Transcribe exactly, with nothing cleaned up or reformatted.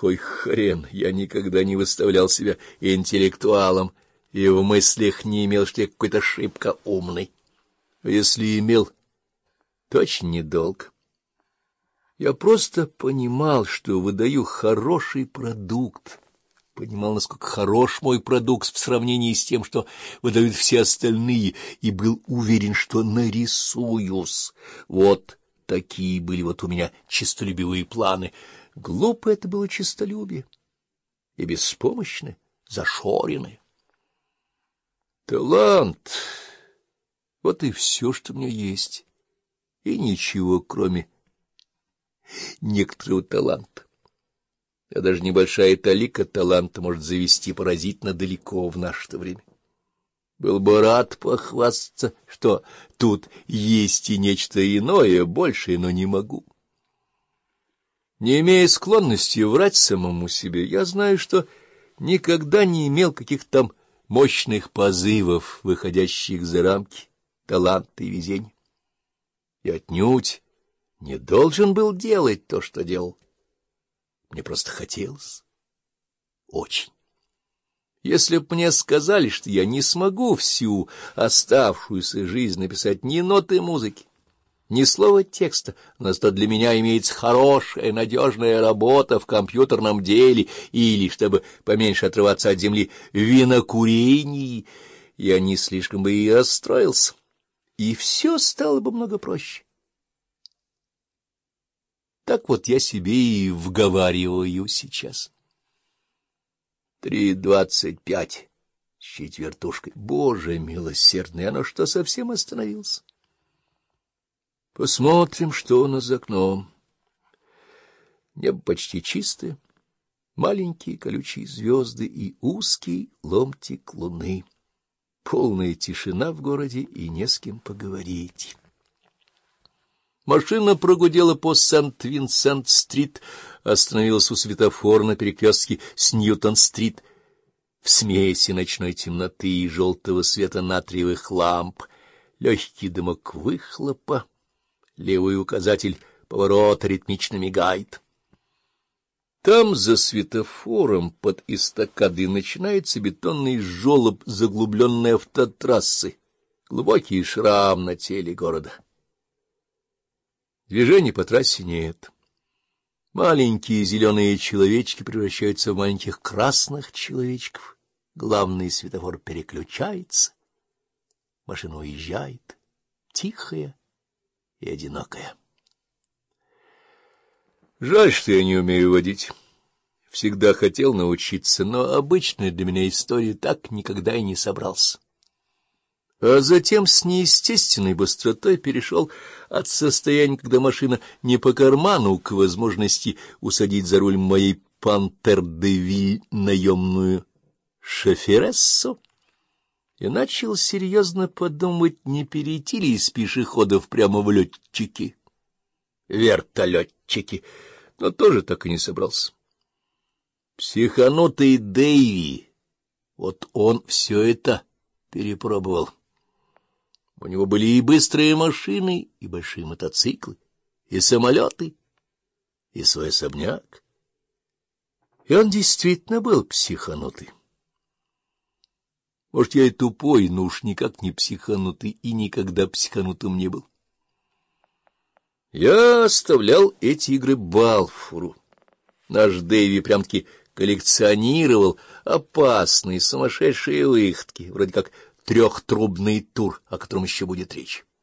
Кой хрен, я никогда не выставлял себя интеллектуалом и в мыслях не имел, что я какой-то шибко умный. А если имел, то очень недолго. Я просто понимал, что выдаю хороший продукт, понимал, насколько хорош мой продукт в сравнении с тем, что выдают все остальные, и был уверен, что нарисуюсь. Вот такие были вот у меня честолюбивые планы. Глупо это было честолюбие и беспомощное, зашоренное. Талант — вот и все, что у меня есть, и ничего, кроме некоторого таланта. А даже небольшая талика таланта может завести поразительно далеко в наше время. Был бы рад похвастаться, что тут есть и нечто иное, большее, но не могу. Не имея склонности врать самому себе, я знаю, что никогда не имел каких-то там мощных позывов, выходящих за рамки таланта и везения. И отнюдь не должен был делать то, что делал. Мне просто хотелось. Очень. Если б мне сказали, что я не смогу всю оставшуюся жизнь написать ни ноты музыки, ни слова текста, но зато для меня имеется хорошая, надежная работа в компьютерном деле, или, чтобы поменьше отрываться от земли, в винокурении, я не слишком бы и расстроился, и все стало бы много проще. Так вот я себе и вговариваю сейчас. Три двадцать пять с четвертушкой. Боже милосердный, оно что, совсем остановился? Посмотрим, что у нас за окном. Небо почти чистое, маленькие колючие звезды и узкий ломтик луны. Полная тишина в городе и не с кем поговорить. Машина прогудела по Сент-Винсент-стрит, остановилась у светофора на перекрестке с Ньютон-стрит. В смеси ночной темноты и желтого света натриевых ламп, легкий дымок выхлопа, левый указатель поворота ритмично мигает. Там, за светофором, под эстакадой, начинается бетонный жёлоб заглубленной автотрассы, глубокий шрам на теле города. Движения по трассе нет. Маленькие зеленые человечки превращаются в маленьких красных человечков. Главный светофор переключается. Машина уезжает, тихая и одинокая. Жаль, что я не умею водить. Всегда хотел научиться, но обычная для меня история так никогда и не собрался. А затем с неестественной быстротой перешел от состояния, когда машина не по карману, к возможности усадить за руль моей пантер-де-виль наемную шоферессу, и начал серьезно подумать, не перейти ли из пешеходов прямо в летчики, вертолетчики, но тоже так и не собрался. Психанутый Дэйви, вот он все это перепробовал. У него были и быстрые машины, и большие мотоциклы, и самолеты, и свой особняк. И он действительно был психанутый. Может, я и тупой, но уж никак не психанутый, и никогда психанутым не был. Я оставлял эти игры Балфуру. Наш Дэйви прям-таки коллекционировал опасные, сумасшедшие выходки, вроде как трехтрубный тур, о котором еще будет речь.